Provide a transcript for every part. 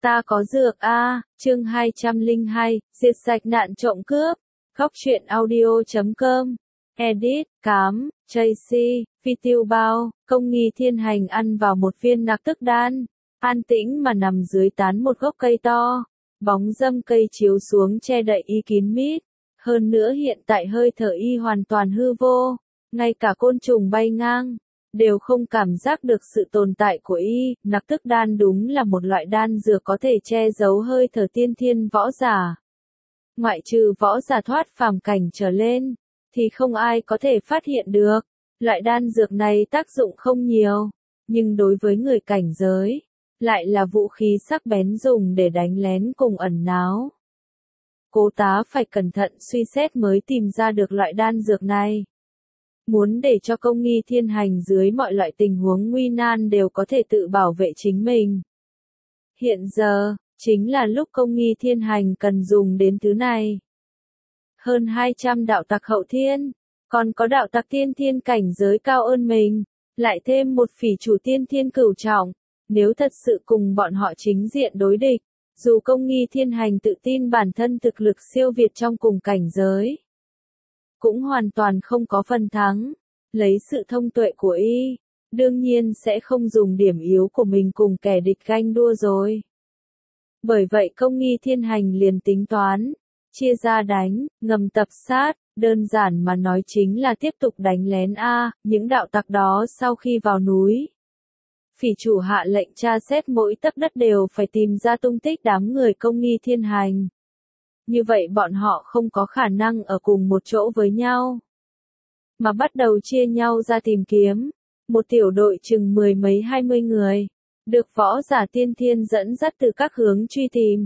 Ta có dược a, chương 202, diệt sạch nạn trộm cướp. Góc truyện audio.com. Edit, Cám, Tracy, Phi Tiêu Bao, Công Nghi Thiên Hành ăn vào một viên nặc tức đan, an tĩnh mà nằm dưới tán một gốc cây to, bóng râm cây chiếu xuống che đậy y kín mít. Hơn nữa hiện tại hơi thở y hoàn toàn hư vô, ngay cả côn trùng bay ngang đều không cảm giác được sự tồn tại của y. Nặc tức đan đúng là một loại đan dược có thể che giấu hơi thở tiên thiên võ giả. Ngoại trừ võ giả thoát phàm cảnh trở lên, thì không ai có thể phát hiện được. Loại đan dược này tác dụng không nhiều, nhưng đối với người cảnh giới, lại là vũ khí sắc bén dùng để đánh lén cùng ẩn náu. Cố tá phải cẩn thận suy xét mới tìm ra được loại đan dược này. Muốn để cho Công Nghi Thiên Hành dưới mọi loại tình huống nguy nan đều có thể tự bảo vệ chính mình. Hiện giờ, chính là lúc Công Nghi Thiên Hành cần dùng đến thứ này. Hơn 200 đạo tặc hậu thiên, còn có đạo tặc tiên thiên cảnh giới cao hơn mình, lại thêm một phỉ chủ tiên thiên cửu trọng, nếu thật sự cùng bọn họ chính diện đối địch, dù Công Nghi Thiên Hành tự tin bản thân thực lực siêu việt trong cùng cảnh giới, cũng hoàn toàn không có phần thắng. Lấy sự thông tuệ của y, đương nhiên sẽ không dùng điểm yếu của mình cùng kẻ địch ganh đua rồi. Bởi vậy Công Nghi Thiên Hành liền tính toán, chia ra đánh, ngầm tập sát, đơn giản mà nói chính là tiếp tục đánh lén những đạo tặc đó sau khi vào núi. Phỉ chủ hạ lệnh tra xét mỗi tấc đất đều phải tìm ra tung tích đám người Công Nghi Thiên Hành. Như vậy bọn họ không có khả năng ở cùng một chỗ với nhau, mà bắt đầu chia nhau ra tìm kiếm. Một tiểu đội chừng 10 mấy 20 người, được võ giả tiên thiên dẫn dắt từ các hướng truy tìm.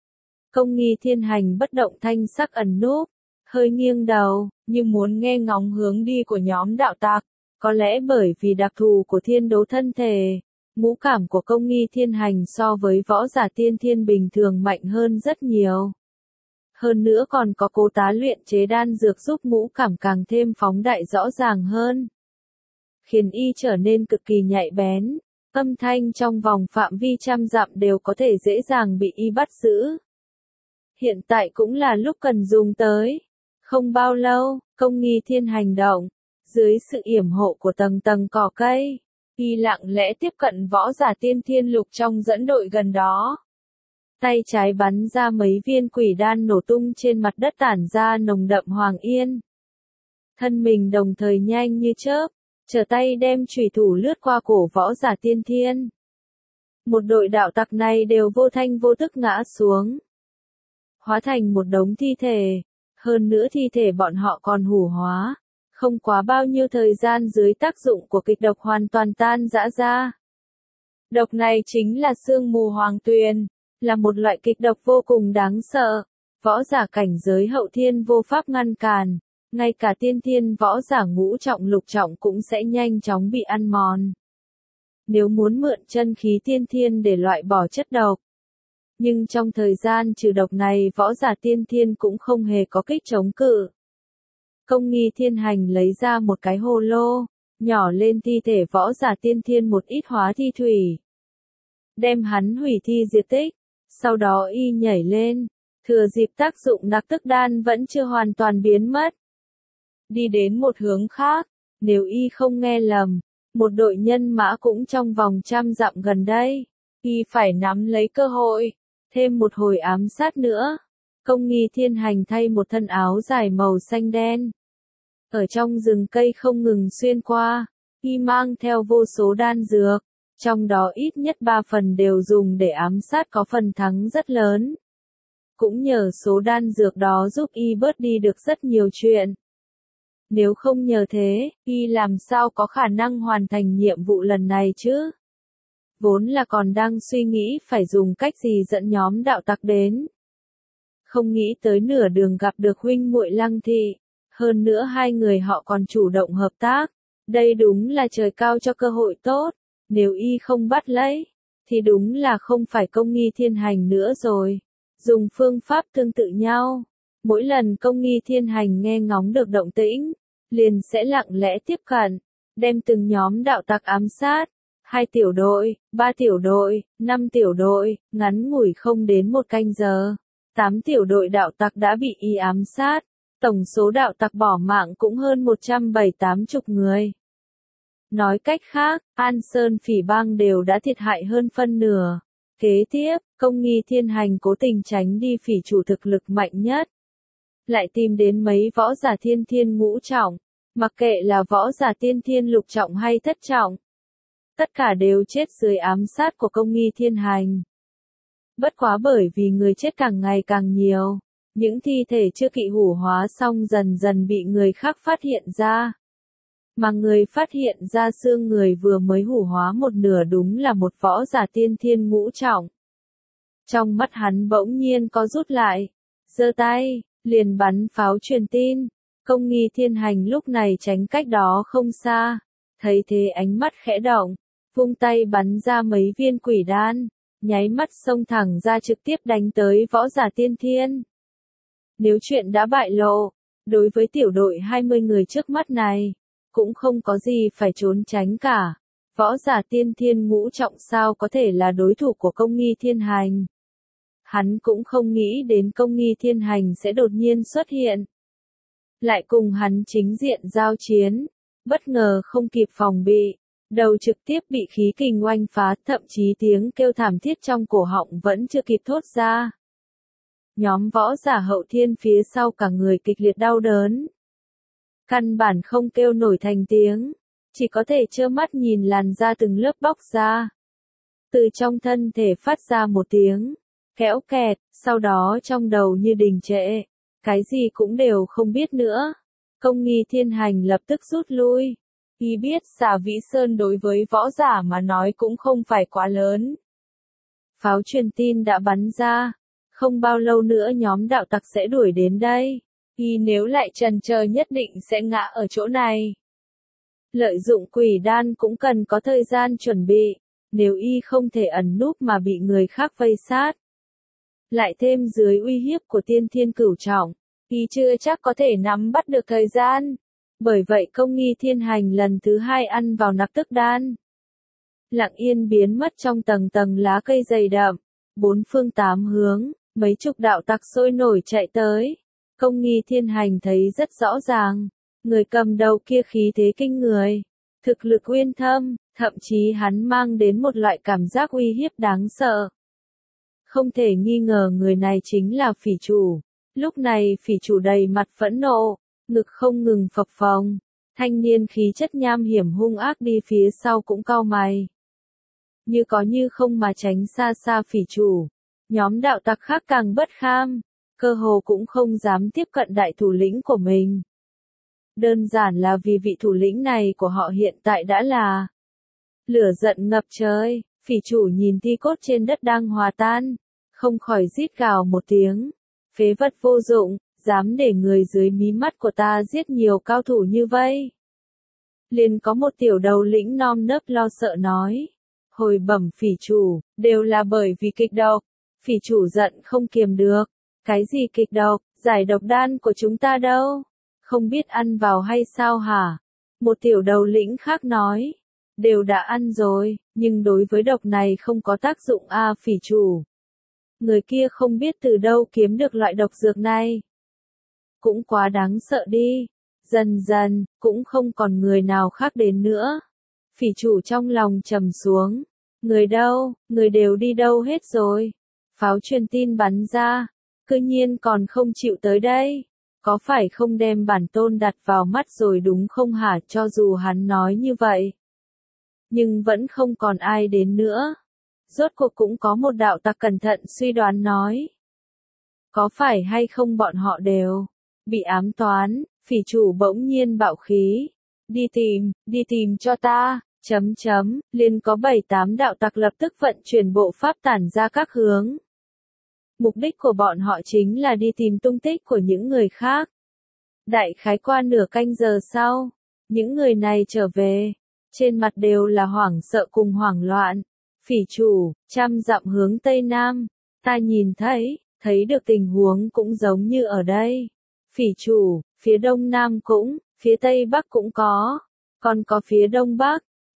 Công Nghi Thiên Hành bất động thanh sắc ẩn núp, hơi nghiêng đầu, như muốn nghe ngóng hướng đi của nhóm đạo tặc. Có lẽ bởi vì đặc thù của thiên đấu thân thể, ngũ cảm của Công Nghi Thiên Hành so với võ giả tiên thiên bình thường mạnh hơn rất nhiều. Hơn nữa còn có cố tá luyện chế đan dược giúp ngũ cảm càng thêm phóng đại rõ ràng hơn, khiến y trở nên cực kỳ nhạy bén, âm thanh trong vòng phạm vi trăm dặm đều có thể dễ dàng bị y bắt giữ. Hiện tại cũng là lúc cần dùng tới. Không bao lâu, Công Nghi Thiên Hành động, dưới sự yểm hộ của tầng tầng cỏ cây, y lặng lẽ tiếp cận võ giả tiên thiên lục trong dẫn đội gần đó. Tay trái bắn ra mấy viên quỷ đan nổ tung trên mặt đất tản ra nồng đậm hoàng yên. Thân mình đồng thời nhanh như chớp, trở tay đem chủy thủ lướt qua cổ võ giả tiên thiên. Một đội đạo tặc này đều vô thanh vô tức ngã xuống, hóa thành một đống thi thể. Hơn nữa thi thể bọn họ còn hủ hóa, không quá bao nhiêu thời gian dưới tác dụng của kịch độc hoàn toàn tan rã ra. Độc này chính là sương mù hoàng tuyền, là một loại kịch độc vô cùng đáng sợ, võ giả cảnh giới hậu thiên vô pháp ngăn cản, ngay cả tiên thiên võ giả ngũ trọng lục trọng cũng sẽ nhanh chóng bị ăn mòn. Nếu muốn mượn chân khí tiên thiên để loại bỏ chất độc, nhưng trong thời gian trừ độc này võ giả tiên thiên cũng không hề có kích chống cự. Công Nghi Thiên Hành lấy ra một cái hồ lô, nhỏ lên thi thể võ giả tiên thiên một ít hóa thi thủy, đem hắn hủy thi diệt tích. Sau đó y nhảy lên, thừa dịp tác dụng nặc tức đan vẫn chưa hoàn toàn biến mất, đi đến một hướng khác. Nếu y không nghe lầm, một đội nhân mã cũng trong vòng trăm dặm gần đây, y phải nắm lấy cơ hội, thêm một hồi ám sát nữa. Công Nghi Thiên Hành thay một thân áo dài màu xanh đen, ở trong rừng cây không ngừng xuyên qua, y mang theo vô số đan dược, trong đó ít nhất 3 phần đều dùng để ám sát có phần thắng rất lớn. Cũng nhờ số đan dược đó giúp y bớt đi được rất nhiều chuyện. Nếu không nhờ thế, y làm sao có khả năng hoàn thành nhiệm vụ lần này chứ? Vốn là còn đang suy nghĩ phải dùng cách gì dẫn nhóm đạo tặc đến. Không nghĩ tới nửa đường gặp được huynh muội Lăng Thị, hơn nữa hai người họ còn chủ động hợp tác. Đây đúng là trời cao cho cơ hội tốt. Nếu y không bắt lấy, thì đúng là không phải Công Nghi Thiên Hành nữa rồi. Dùng phương pháp tương tự nhau, mỗi lần Công Nghi Thiên Hành nghe ngóng được động tĩnh, liền sẽ lặng lẽ tiếp cận, đem từng nhóm đạo tặc ám sát. 2 tiểu đội, 3 tiểu đội, 5 tiểu đội, ngắn ngủi không đến 1 canh giờ. 8 tiểu đội đạo tặc đã bị y ám sát, tổng số đạo tặc bỏ mạng cũng hơn 170-180 người. Nói cách khác, An Sơn phỉ bang đều đã thiệt hại hơn phân nửa. Kế tiếp, Công nghi thiên hành cố tình tránh đi phỉ chủ thực lực mạnh nhất. Lại tìm đến mấy võ giả thiên thiên ngũ trọng, mặc kệ là võ giả tiên thiên lục trọng hay thất trọng. Tất cả đều chết dưới ám sát của Công nghi thiên hành. Bất quá bởi vì người chết càng ngày càng nhiều, những thi thể chưa kỵ hủ hóa xong dần dần bị người khác phát hiện ra. Mà người phát hiện ra xương người vừa mới hủ hóa một nửa đúng là một võ giả tiên thiên ngũ trọng. Trong mắt hắn bỗng nhiên có rút lại, giơ tay, liền bắn pháo truyền tin. Công nghi thiên hành lúc này tránh cách đó không xa, thấy thế ánh mắt khẽ động, vung tay bắn ra mấy viên quỷ đan, nháy mắt xông thẳng ra trực tiếp đánh tới võ giả tiên thiên. Nếu chuyện đã bại lộ, đối với tiểu đội 20 người trước mắt này, cũng không có gì phải trốn tránh cả. Võ giả tiên thiên ngũ trọng sao có thể là đối thủ của Công nghi thiên hành. Hắn cũng không nghĩ đến Công nghi thiên hành sẽ đột nhiên xuất hiện. Lại cùng hắn chính diện giao chiến, bất ngờ không kịp phòng bị, đầu trực tiếp bị khí kình oanh phá, thậm chí tiếng kêu thảm thiết trong cổ họng vẫn chưa kịp thốt ra. Nhóm võ giả hậu thiên phía sau cả người kịch liệt đau đớn. Căn bản không kêu nổi thành tiếng, chỉ có thể trơ mắt nhìn làn da từng lớp bóc ra. Từ trong thân thể phát ra một tiếng kéo kẹt, sau đó trong đầu như đình trệ, cái gì cũng đều không biết nữa. Công nghi thiên hành lập tức rút lui. Y biết Xà Vĩ Sơn đối với võ giả mà nói cũng không phải quá lớn. Pháo truyền tin đã bắn ra, không bao lâu nữa nhóm đạo tặc sẽ đuổi đến đây. Y nếu lại chần chờ nhất định sẽ ngã ở chỗ này. Lợi dụng quỷ đan cũng cần có thời gian chuẩn bị, nếu y không thể ẩn núp mà bị người khác vây sát. Lại thêm dưới uy hiếp của tiên thiên cửu trọng, y chưa chắc có thể nắm bắt được thời gian. Bởi vậy Công nghi thiên hành lần thứ 2 ăn vào nặc tức đan. Lặng yên biến mất trong tầng tầng lá cây dày đậm, 4 phương 8 hướng, mấy chục đạo tặc sôi nổi chạy tới. Công nghi thiên hành thấy rất rõ ràng, người cầm đầu kia khí thế kinh người, thực lực uyên thâm, thậm chí hắn mang đến một loại cảm giác uy hiếp đáng sợ. Không thể nghi ngờ người này chính là phỉ chủ. Lúc này phỉ chủ đầy mặt phẫn nộ, ngực không ngừng phập phồng, thanh niên khí chất nham hiểm hung ác đi phía sau cũng cau mày. Như có như không mà tránh xa xa phỉ chủ, nhóm đạo tặc khác càng bất kham, cơ hồ cũng không dám tiếp cận đại thủ lĩnh của mình. Đơn giản là vì vị thủ lĩnh này của họ hiện tại đã là lửa giận ngập trời. Phỉ chủ nhìn thi cốt trên đất đang hòa tan, không khỏi rít gào một tiếng. Phế vật vô dụng, dám để người dưới mí mắt của ta giết nhiều cao thủ như vây. Liền có một tiểu đầu lĩnh nom nớp lo sợ nói. Hồi bẩm phỉ chủ, đều là bởi vì kịch độc. Phỉ chủ giận không kiềm được. Cái gì kịch độc, giải độc đan của chúng ta đâu? Không biết ăn vào hay sao hả? Một tiểu đầu lĩnh khác nói. Đều đã ăn rồi, nhưng đối với độc này không có tác dụng phỉ chủ. Người kia không biết từ đâu kiếm được loại độc dược này. Cũng quá đáng sợ đi. Dần dần, cũng không còn người nào khác đến nữa. Phỉ chủ trong lòng trầm xuống. Người đâu, người đều đi đâu hết rồi. Pháo truyền tin bắn ra, cư nhiên còn không chịu tới đây. Có phải không đem bản tôn đặt vào mắt rồi đúng không hả? Cho dù hắn nói như vậy, nhưng vẫn không còn ai đến nữa. Rốt cuộc cũng có một đạo tặc cẩn thận suy đoán nói. Có phải hay không bọn họ đều bị ám toán? Phỉ chủ bỗng nhiên bạo khí. Đi tìm cho ta, liền có 7-8 đạo tặc lập tức vận chuyển bộ pháp tản ra các hướng. Mục đích của bọn họ chính là đi tìm tung tích của những người khác. Đại khái qua nửa canh giờ sau, những người này trở về. Trên mặt đều là hoảng sợ cùng hoảng loạn. Phỉ chủ, 100 dặm hướng Tây Nam. Ta nhìn thấy được tình huống cũng giống như ở đây. Phỉ chủ, phía Đông Nam cũng, phía Tây Bắc cũng có. Còn có phía Đông Bắc.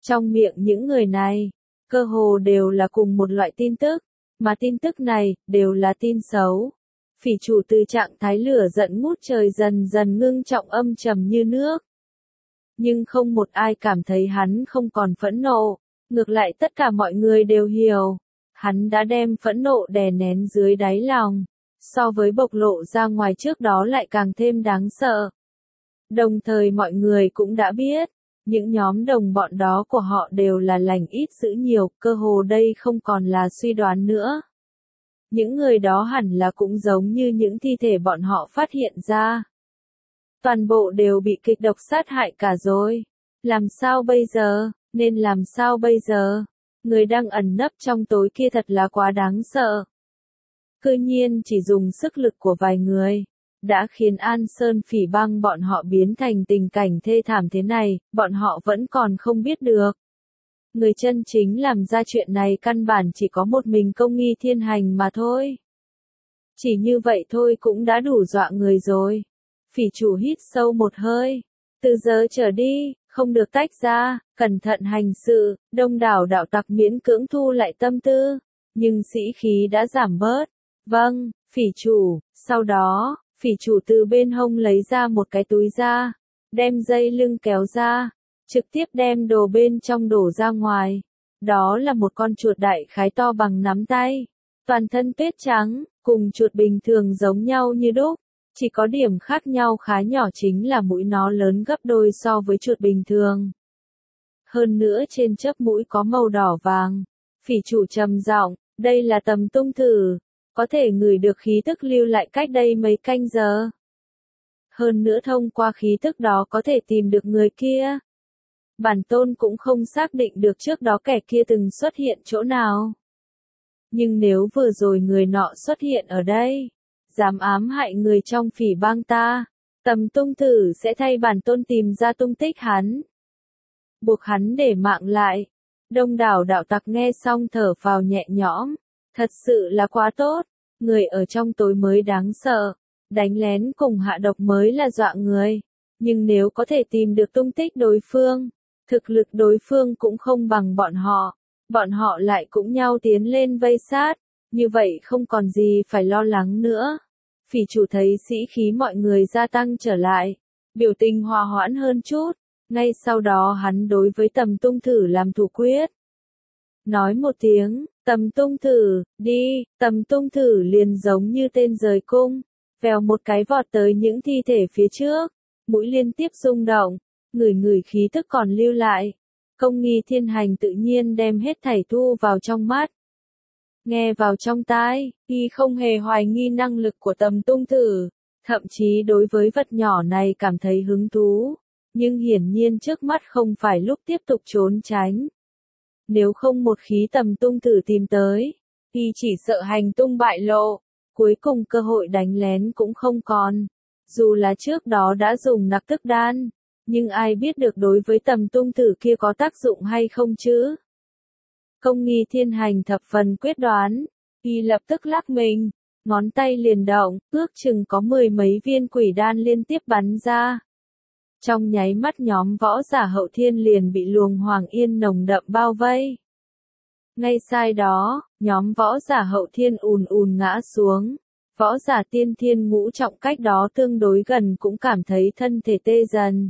Trong miệng những người này, cơ hồ đều là cùng một loại tin tức, mà tin tức này, đều là tin xấu. Phỉ chủ từ trạng thái lửa giận ngút trời dần dần ngưng trọng âm trầm như nước. Nhưng không một ai cảm thấy hắn không còn phẫn nộ, ngược lại tất cả mọi người đều hiểu. Hắn đã đem phẫn nộ đè nén dưới đáy lòng, so với bộc lộ ra ngoài trước đó lại càng thêm đáng sợ. Đồng thời mọi người cũng đã biết, những nhóm đồng bọn đó của họ đều là lành ít dữ nhiều, cơ hồ đây không còn là suy đoán nữa. Những người đó hẳn là cũng giống như những thi thể bọn họ phát hiện ra. Toàn bộ đều bị kịch độc sát hại cả rồi. Làm sao bây giờ, nên làm sao bây giờ? Người đang ẩn nấp trong tối kia thật là quá đáng sợ. Cư nhiên chỉ dùng sức lực của vài người, đã khiến An Sơn Phỉ Bang bọn họ biến thành tình cảnh thê thảm thế này, bọn họ vẫn còn không biết được. Người chân chính làm ra chuyện này căn bản chỉ có một mình Công Nghi Thiên Hành mà thôi. Chỉ như vậy thôi cũng đã đủ dọa người rồi. Phỉ chủ hít sâu một hơi. Từ giờ trở đi, không được tách ra, cẩn thận hành sự, đông đảo đạo tặc miễn cưỡng thu lại tâm tư. Nhưng sĩ khí đã giảm bớt. Vâng, phỉ chủ, sau đó, phỉ chủ từ bên hông lấy ra một cái túi ra, đem dây lưng kéo ra, trực tiếp đem đồ bên trong đổ ra ngoài. Đó là một con chuột đại khái to bằng nắm tay, toàn thân tuyết trắng, cùng chuột bình thường giống nhau như đúc, chỉ có điểm khác nhau khá nhỏ chính là mũi nó lớn gấp đôi so với chuột bình thường. Hơn nữa trên chớp mũi có màu đỏ vàng. Phỉ chủ trầm giọng, đây là tầm tung thử, có thể ngửi được khí tức lưu lại cách đây mấy canh giờ. Hơn nữa thông qua khí tức đó có thể tìm được người kia. Bản tôn cũng không xác định được trước đó kẻ kia từng xuất hiện chỗ nào. Nhưng nếu vừa rồi người nọ xuất hiện ở đây, dám ám hại người trong phỉ bang ta, tầm tung thử sẽ thay bản tôn tìm ra tung tích hắn. Buộc hắn để mạng lại. Đông đảo đạo tặc nghe xong thở phào nhẹ nhõm. Thật sự là quá tốt. Người ở trong tối mới đáng sợ. Đánh lén cùng hạ độc mới là dọa người. Nhưng nếu có thể tìm được tung tích đối phương, thực lực đối phương cũng không bằng bọn họ. Bọn họ lại cũng nhau tiến lên vây sát. Như vậy không còn gì phải lo lắng nữa. Phỉ chủ thấy sĩ khí mọi người gia tăng trở lại. Biểu tình hòa hoãn hơn chút. Ngay sau đó hắn đối với tầm tung thử làm thủ quyết. Nói một tiếng, tầm tung thử, đi, tầm tung thử liền giống như tên rời cung. Vèo một cái vọt tới những thi thể phía trước. Mũi liên tiếp rung động, ngửi khí tức còn lưu lại. Công Nghi Thiên Hành tự nhiên đem hết thảy thu vào trong mắt. Nghe vào trong tai, y không hề hoài nghi năng lực của tầm tung thử. Thậm chí đối với vật nhỏ này cảm thấy hứng thú. Nhưng hiển nhiên trước mắt không phải lúc tiếp tục trốn tránh. Nếu không một khí tầm tung thử tìm tới, y chỉ sợ hành tung bại lộ, cuối cùng cơ hội đánh lén cũng không còn. Dù là trước đó đã dùng nặc tức đan, nhưng ai biết được đối với tầm tung thử kia có tác dụng hay không chứ? Công Nghi Thiên Hành thập phần quyết đoán, y lập tức lắc mình, ngón tay liền động, ước chừng có 10 mấy viên quỷ đan liên tiếp bắn ra. Trong nháy mắt nhóm võ giả Hậu Thiên liền bị luồng Hoàng Yên nồng đậm bao vây. Ngay sai đó, nhóm võ giả Hậu Thiên ùn ùn ngã xuống. Võ giả Tiên Thiên ngũ trọng cách đó tương đối gần cũng cảm thấy thân thể tê dần.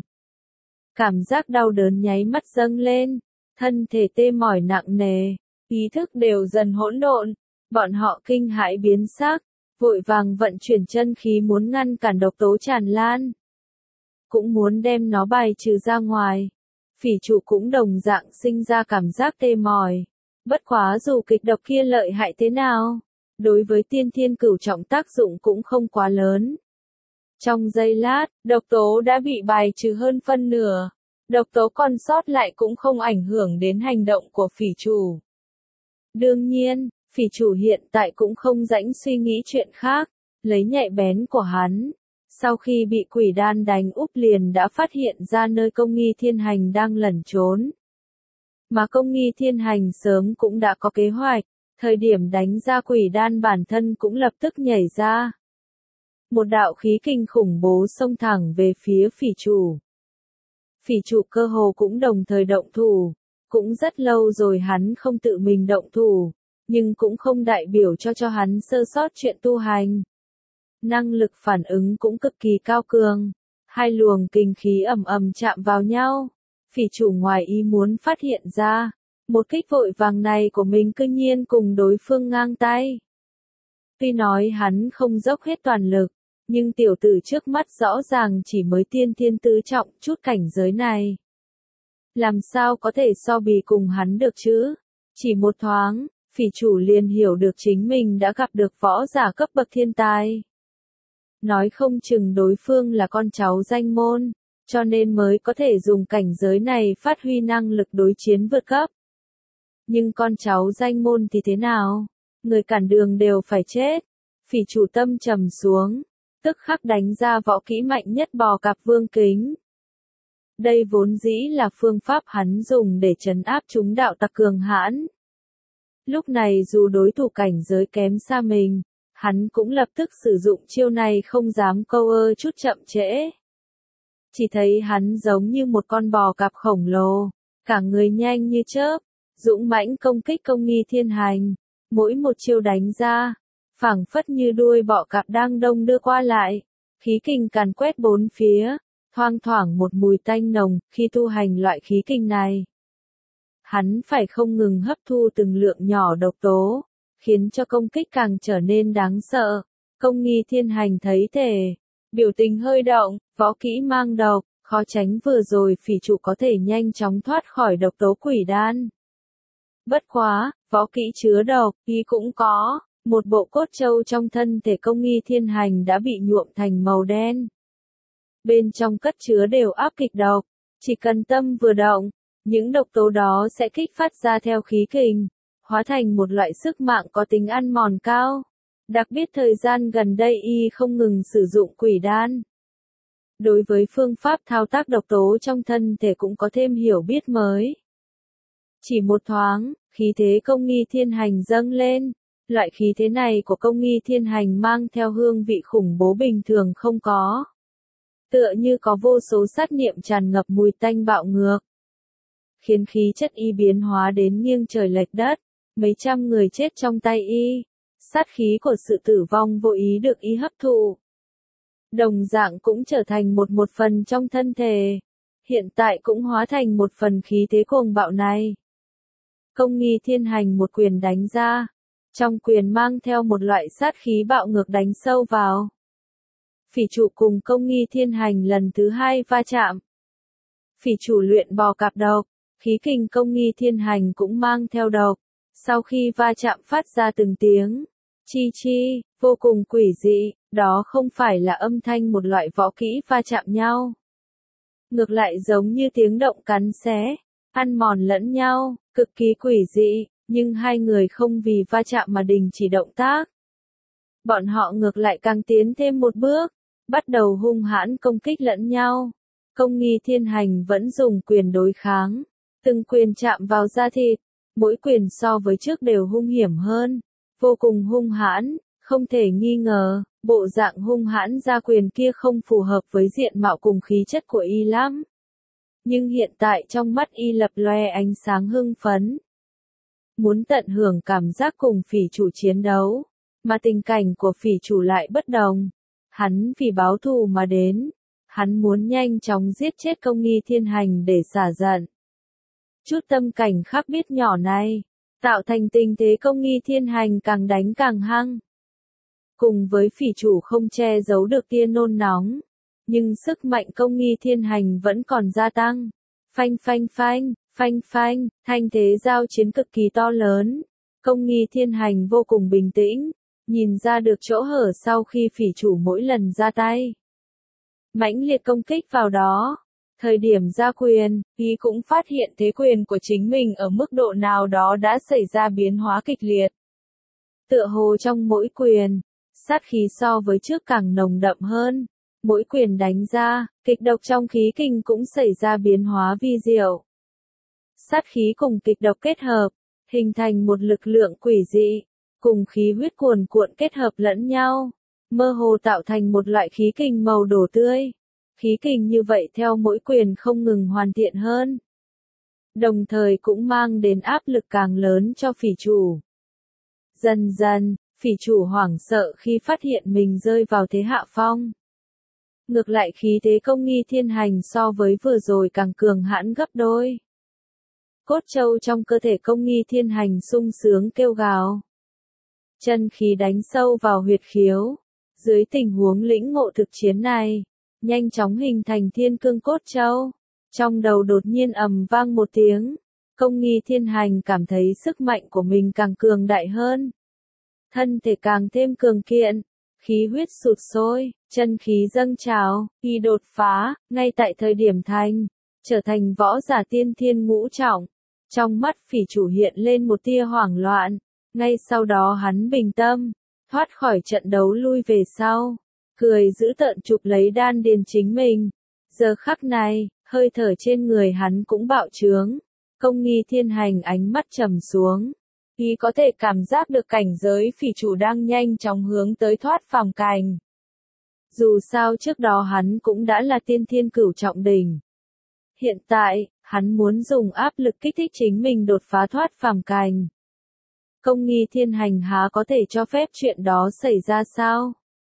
Cảm giác đau đớn nháy mắt dâng lên, thân thể tê mỏi nặng nề, ý thức đều dần hỗn độn. Bọn họ kinh hãi biến sắc, vội vàng vận chuyển chân khí muốn ngăn cản độc tố tràn lan. Cũng muốn đem nó bài trừ ra ngoài. Phỉ chủ cũng đồng dạng sinh ra cảm giác tê mỏi. Bất quá dù kịch độc kia lợi hại thế nào, đối với tiên thiên cửu trọng tác dụng cũng không quá lớn. Trong giây lát, độc tố đã bị bài trừ hơn phân nửa. Độc tố còn sót lại cũng không ảnh hưởng đến hành động của phỉ chủ. Đương nhiên, phỉ chủ hiện tại cũng không rảnh suy nghĩ chuyện khác, lấy nhạy bén của hắn. Sau khi bị quỷ đan đánh úp liền đã phát hiện ra nơi Công Nghi Thiên Hành đang lẩn trốn. Mà Công Nghi Thiên Hành sớm cũng đã có kế hoạch, thời điểm đánh ra quỷ đan bản thân cũng lập tức nhảy ra. Một đạo khí kinh khủng bố xông thẳng về phía phỉ chủ. Phỉ chủ cơ hồ cũng đồng thời động thủ, Cũng rất lâu rồi hắn không tự mình động thủ, nhưng cũng không đại biểu cho hắn sơ sót chuyện tu hành. Năng lực phản ứng cũng cực kỳ cao cường. Hai luồng kinh khí ầm ầm chạm vào nhau. Phỉ chủ ngoài ý muốn phát hiện ra, một kích vội vàng này của mình cư nhiên cùng đối phương ngang tay. Tuy nói hắn không dốc hết toàn lực, nhưng tiểu tử trước mắt rõ ràng chỉ mới tiên thiên tứ trọng chút cảnh giới này. Làm sao có thể so bì cùng hắn được chứ? Chỉ một thoáng, phỉ chủ liền hiểu được chính mình đã gặp được võ giả cấp bậc thiên tài. Nói không chừng đối phương là con cháu danh môn, cho nên mới có thể dùng cảnh giới này phát huy năng lực đối chiến vượt cấp. Nhưng con cháu danh môn thì thế nào? Người cản đường đều phải chết. Phỉ chủ tâm trầm xuống, tức khắc đánh ra võ kỹ mạnh nhất bò cạp vương kính. Đây vốn dĩ là phương pháp hắn dùng để trấn áp chúng đạo tặc cường hãn. Lúc này dù đối thủ cảnh giới kém xa mình, hắn cũng lập tức sử dụng chiêu này không dám câu ơ chút chậm trễ. Chỉ thấy hắn giống như một con bò cạp khổng lồ, cả người nhanh như chớp, dũng mãnh công kích công nghi thiên hành. Mỗi một chiêu đánh ra, phảng phất như đuôi bọ cạp đang đông đưa qua lại, khí kình càn quét bốn phía, thoang thoảng một mùi tanh nồng. Khi tu hành loại khí kình này, hắn phải không ngừng hấp thu từng lượng nhỏ độc tố, khiến cho công kích càng trở nên đáng sợ. Công nghi thiên hành thấy thể, biểu tình hơi động, võ kỹ mang độc, khó tránh vừa rồi phỉ chủ có thể nhanh chóng thoát khỏi độc tố quỷ đan. Bất quá, võ kỹ chứa độc, ý cũng có, một bộ cốt châu trong thân thể công nghi thiên hành đã bị nhuộm thành màu đen. Bên trong cất chứa đều áp kịch độc, chỉ cần tâm vừa động, những độc tố đó sẽ kích phát ra theo khí kình, hóa thành một loại sức mạng có tính ăn mòn cao. Đặc biệt thời gian gần đây y không ngừng sử dụng quỷ đan. Đối với phương pháp thao tác độc tố trong thân thể cũng có thêm hiểu biết mới. Chỉ một thoáng, khí thế công nghi thiên hành dâng lên. Loại khí thế này của công nghi thiên hành mang theo hương vị khủng bố bình thường không có. Tựa như có vô số sát niệm tràn ngập mùi tanh bạo ngược. Khiến khí chất y biến hóa đến nghiêng trời lệch đất, mấy trăm người chết trong tay y. Sát khí của sự tử vong vô ý được y hấp thụ. Đồng dạng cũng trở thành một phần trong thân thể. Hiện tại cũng hóa thành một phần khí thế cuồng bạo này. Công nghi thiên hành một quyền đánh ra. Trong quyền mang theo một loại sát khí bạo ngược đánh sâu vào. Phỉ chủ cùng công nghi thiên hành lần thứ hai va chạm. Phỉ chủ luyện bò cạp độc, khí kình công nghi thiên hành cũng mang theo độc. Sau khi va chạm phát ra từng tiếng chi chi, vô cùng quỷ dị, đó không phải là âm thanh một loại võ kỹ va chạm nhau. Ngược lại giống như tiếng động cắn xé, ăn mòn lẫn nhau, cực kỳ quỷ dị, nhưng hai người không vì va chạm mà đình chỉ động tác. Bọn họ ngược lại càng tiến thêm một bước, bắt đầu hung hãn công kích lẫn nhau. Công nghi thiên hành vẫn dùng quyền đối kháng, từng quyền chạm vào da thịt, mỗi quyền so với trước đều hung hiểm hơn, vô cùng hung hãn, không thể nghi ngờ, bộ dạng hung hãn ra quyền kia không phù hợp với diện mạo cùng khí chất của y lắm. Nhưng hiện tại trong mắt y lập loe ánh sáng hưng phấn. Muốn tận hưởng cảm giác cùng phỉ chủ chiến đấu, mà tình cảnh của phỉ chủ lại bất đồng. Hắn vì báo thù mà đến, hắn muốn nhanh chóng giết chết công nghi thiên hành để xả giận. Chút tâm cảnh khác biết nhỏ này, tạo thành tình thế công nghi thiên hành càng đánh càng hăng. Cùng với phỉ chủ không che giấu được tia nôn nóng, nhưng sức mạnh công nghi thiên hành vẫn còn gia tăng. Phanh phanh phanh, phanh phanh, thanh thế giao chiến cực kỳ to lớn. Công nghi thiên hành vô cùng bình tĩnh, nhìn ra được chỗ hở sau khi phỉ chủ mỗi lần ra tay. Mãnh liệt công kích vào đó. Thời điểm ra quyền, y cũng phát hiện thế quyền của chính mình ở mức độ nào đó đã xảy ra biến hóa kịch liệt. Tựa hồ trong mỗi quyền, sát khí so với trước càng nồng đậm hơn. Mỗi quyền đánh ra, kịch độc trong khí kình cũng xảy ra biến hóa vi diệu. Sát khí cùng kịch độc kết hợp, hình thành một lực lượng quỷ dị, cùng khí huyết cuồn cuộn kết hợp lẫn nhau, mơ hồ tạo thành một loại khí kình màu đỏ tươi. Khí kình như vậy theo mỗi quyền không ngừng hoàn thiện hơn. đồng thời cũng mang đến áp lực càng lớn cho phỉ chủ. Dần dần, phỉ chủ hoảng sợ khi phát hiện mình rơi vào thế hạ phong. Ngược lại khí thế công nghi thiên hành so với vừa rồi càng cường hãn gấp đôi. Cốt châu trong cơ thể công nghi thiên hành sung sướng kêu gào. Chân khí đánh sâu vào huyệt khiếu. Dưới tình huống lĩnh ngộ thực chiến này, nhanh chóng hình thành thiên cương cốt châu. Trong đầu đột nhiên ầm vang một tiếng. Công nghi thiên hành cảm thấy sức mạnh của mình càng cường đại hơn. Thân thể càng thêm cường kiện. Khí huyết sụt sôi, chân khí dâng trào, y đột phá, ngay tại thời điểm trở thành võ giả tiên thiên ngũ trọng. Trong mắt phỉ chủ hiện lên một tia hoảng loạn, ngay sau đó hắn bình tâm, thoát khỏi trận đấu lui về sau, cười giữ tợn chụp lấy đan điền chính mình. Giờ khắc này, hơi thở trên người hắn cũng bạo trướng, công nghi thiên hành ánh mắt trầm xuống. Y có thể cảm giác được cảnh giới phỉ chủ đang nhanh chóng hướng tới thoát phàm cảnh. Dù sao trước đó hắn cũng đã là tiên thiên cửu trọng đỉnh. Hiện tại, hắn muốn dùng áp lực kích thích chính mình đột phá thoát phàm cảnh. Công nghi thiên hành há có thể cho phép chuyện đó xảy ra sao?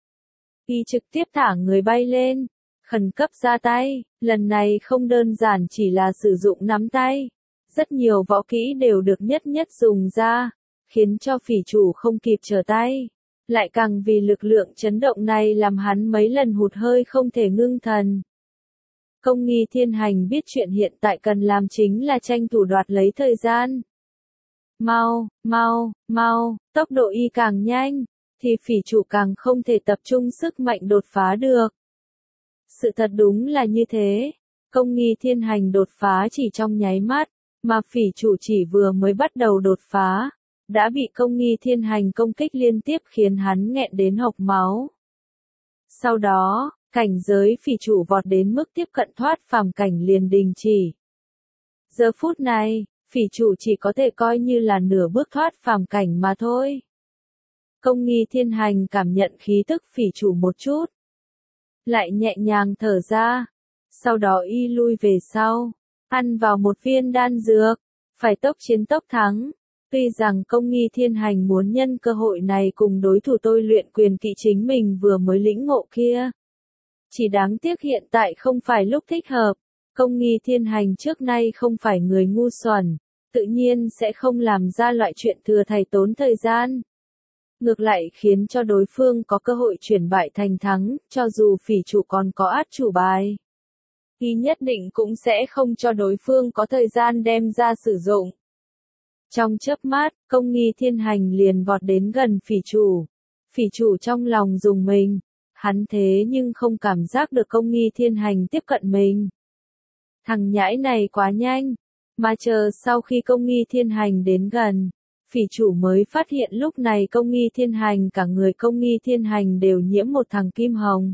Y trực tiếp thả người bay lên, khẩn cấp ra tay, lần này không đơn giản chỉ là sử dụng nắm tay. Rất nhiều võ kỹ đều được nhất nhất dùng ra, khiến cho phỉ chủ không kịp trở tay. Lại càng vì lực lượng chấn động này làm hắn mấy lần hụt hơi không thể ngưng thần. Công nghi thiên hành biết chuyện hiện tại cần làm chính là tranh thủ đoạt lấy thời gian. Mau, mau, mau, tốc độ y càng nhanh, thì phỉ chủ càng không thể tập trung sức mạnh đột phá được. Sự thật đúng là như thế, công nghi thiên hành đột phá chỉ trong nháy mắt, mà phỉ chủ chỉ vừa mới bắt đầu đột phá, đã bị công nghi thiên hành công kích liên tiếp khiến hắn nghẹn đến hộc máu. Sau đó, cảnh giới phỉ chủ vọt đến mức tiếp cận thoát phàm cảnh liền đình chỉ. Giờ phút này, phỉ chủ chỉ có thể coi như là nửa bước thoát phàm cảnh mà thôi. Công nghi thiên hành cảm nhận khí tức phỉ chủ một chút, lại nhẹ nhàng thở ra, sau đó y lui về sau, ăn vào một viên đan dược, phải tốc chiến tốc thắng. Tuy rằng công nghi thiên hành muốn nhân cơ hội này cùng đối thủ tôi luyện quyền kỵ chính mình vừa mới lĩnh ngộ kia. Chỉ đáng tiếc hiện tại không phải lúc thích hợp, công nghi thiên hành trước nay không phải người ngu xuẩn, tự nhiên sẽ không làm ra loại chuyện thừa thầy tốn thời gian. Ngược lại khiến cho đối phương có cơ hội chuyển bại thành thắng, cho dù phỉ chủ còn có át chủ bài. Y nhất định cũng sẽ không cho đối phương có thời gian đem ra sử dụng. Trong chớp mắt, công nghi thiên hành liền vọt đến gần phỉ chủ. Phỉ chủ trong lòng rùng mình, hắn thế nhưng không cảm giác được công nghi thiên hành tiếp cận mình. Thằng nhãi này quá nhanh, mà chờ sau khi công nghi thiên hành đến gần, phỉ chủ mới phát hiện lúc này công nghi thiên hành cả người công nghi thiên hành đều nhiễm một thằng kim hồng.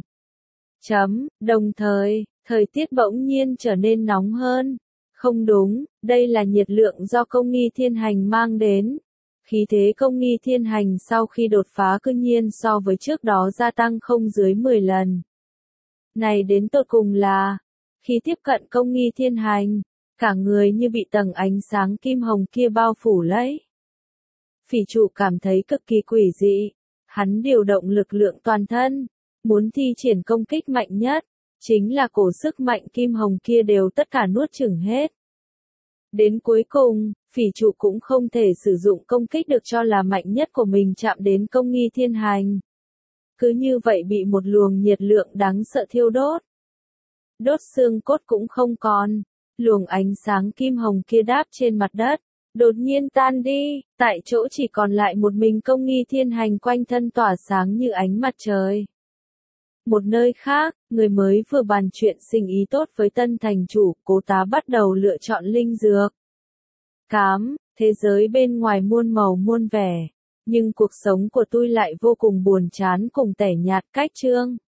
Đồng thời, thời tiết bỗng nhiên trở nên nóng hơn. Không đúng, đây là nhiệt lượng do công nghi thiên hành mang đến. Khí thế công nghi thiên hành sau khi đột phá cư nhiên so với trước đó gia tăng không dưới 10 lần. Này đến tột cùng là, khi tiếp cận công nghi thiên hành, cả người như bị tầng ánh sáng kim hồng kia bao phủ lấy. Phỉ chủ cảm thấy cực kỳ quỷ dị, hắn điều động lực lượng toàn thân, muốn thi triển công kích mạnh nhất, chính là cổ sức mạnh kim hồng kia đều tất cả nuốt chửng hết. Đến cuối cùng, phỉ chủ cũng không thể sử dụng công kích được cho là mạnh nhất của mình chạm đến công nghi thiên hành. Cứ như vậy bị một luồng nhiệt lượng đáng sợ thiêu đốt. Đốt xương cốt cũng không còn, luồng ánh sáng kim hồng kia đáp trên mặt đất, đột nhiên tan đi, tại chỗ chỉ còn lại một mình công nghi thiên hành quanh thân tỏa sáng như ánh mặt trời. Một nơi khác, người mới vừa bàn chuyện sinh ý tốt với tân thành chủ, cố tá bắt đầu lựa chọn linh dược. Thế giới bên ngoài muôn màu muôn vẻ, nhưng cuộc sống của tôi lại vô cùng buồn chán cùng tẻ nhạt cách chương.